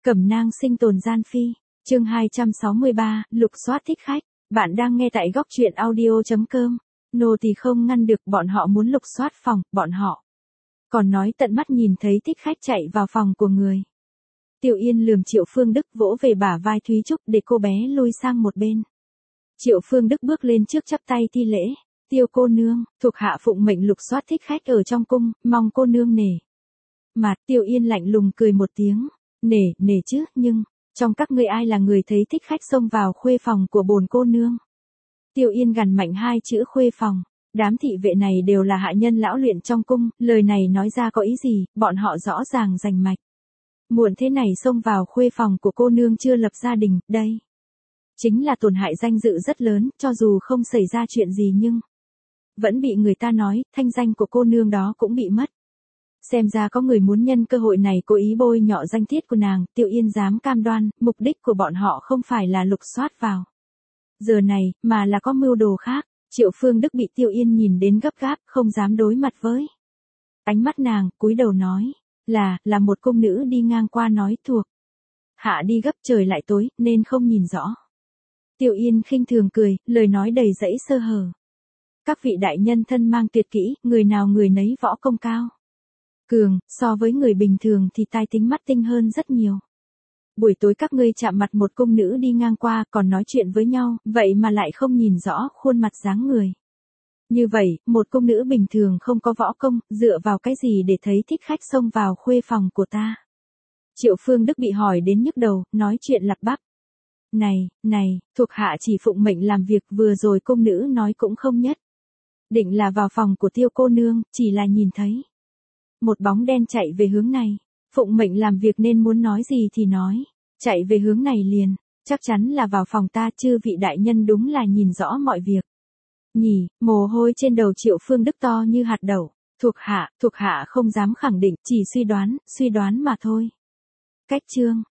Cẩm nang sinh tồn gian phi, chương 263, lục soát thích khách. Bạn đang nghe tại góc truyện audio.com. Nô tỳ không ngăn được, bọn họ muốn lục soát phòng, bọn họ còn nói tận mắt nhìn thấy thích khách chạy vào phòng của người. Tiểu Yên lườm Triệu Phương Đức, vỗ về bả vai Thúy Trúc để cô bé lui sang một bên. Triệu Phương Đức bước lên trước chắp tay thi lễ. Tiêu cô nương, thuộc hạ phụng mệnh lục soát thích khách ở trong cung, mong cô nương nể mặt. Tiểu Yên lạnh lùng cười một tiếng. Nể chứ, nhưng trong các ngươi ai là người thấy thích khách xông vào khuê phòng của bổn cô nương? Tiểu Yên gằn mạnh hai chữ khuê phòng. Đám thị vệ này đều là hạ nhân lão luyện trong cung, lời này nói ra có ý gì, bọn họ rõ ràng rành mạch. Muộn thế này xông vào khuê phòng của cô nương chưa lập gia đình, đây chính là tổn hại danh dự rất lớn, cho dù không xảy ra chuyện gì nhưng vẫn bị người ta nói, thanh danh của cô nương đó cũng bị mất. Xem ra có người muốn nhân cơ hội này cố ý bôi nhọ danh tiết của nàng. Tiểu Yên dám cam đoan, mục đích của bọn họ không phải là lục soát vào giờ này, mà là có mưu đồ khác. Triệu Phương Đức bị Tiểu Yên nhìn đến gấp gáp, không dám đối mặt với ánh mắt nàng, cúi đầu nói, là một cung nữ đi ngang qua nói thuộc hạ đi gấp, trời lại tối, nên không nhìn rõ. Tiểu Yên khinh thường cười, lời nói đầy dẫy sơ hở. Các vị đại nhân thân mang tuyệt kỹ, người nào người nấy võ công cao cường, so với người bình thường thì tai tính mắt tinh hơn rất nhiều. Buổi tối các ngươi chạm mặt một cung nữ đi ngang qua, còn nói chuyện với nhau, vậy mà lại không nhìn rõ khuôn mặt dáng người. Như vậy, một cung nữ bình thường không có võ công, dựa vào cái gì để thấy thích khách xông vào khuê phòng của ta? Triệu Phương Đức bị hỏi đến nhức đầu, nói chuyện lắp bắp. Này, thuộc hạ chỉ phụng mệnh làm việc, vừa rồi cung nữ nói cũng không nhất định là vào phòng của Tiêu cô nương, chỉ là nhìn thấy một bóng đen chạy về hướng này. Phụng mệnh làm việc nên muốn nói gì thì nói, chạy về hướng này liền, chắc chắn là vào phòng ta, chư vị đại nhân đúng là nhìn rõ mọi việc. Nhỉ, mồ hôi trên đầu Triệu Phương Đức to như hạt đậu. Thuộc hạ không dám khẳng định, chỉ suy đoán mà thôi. Cách chương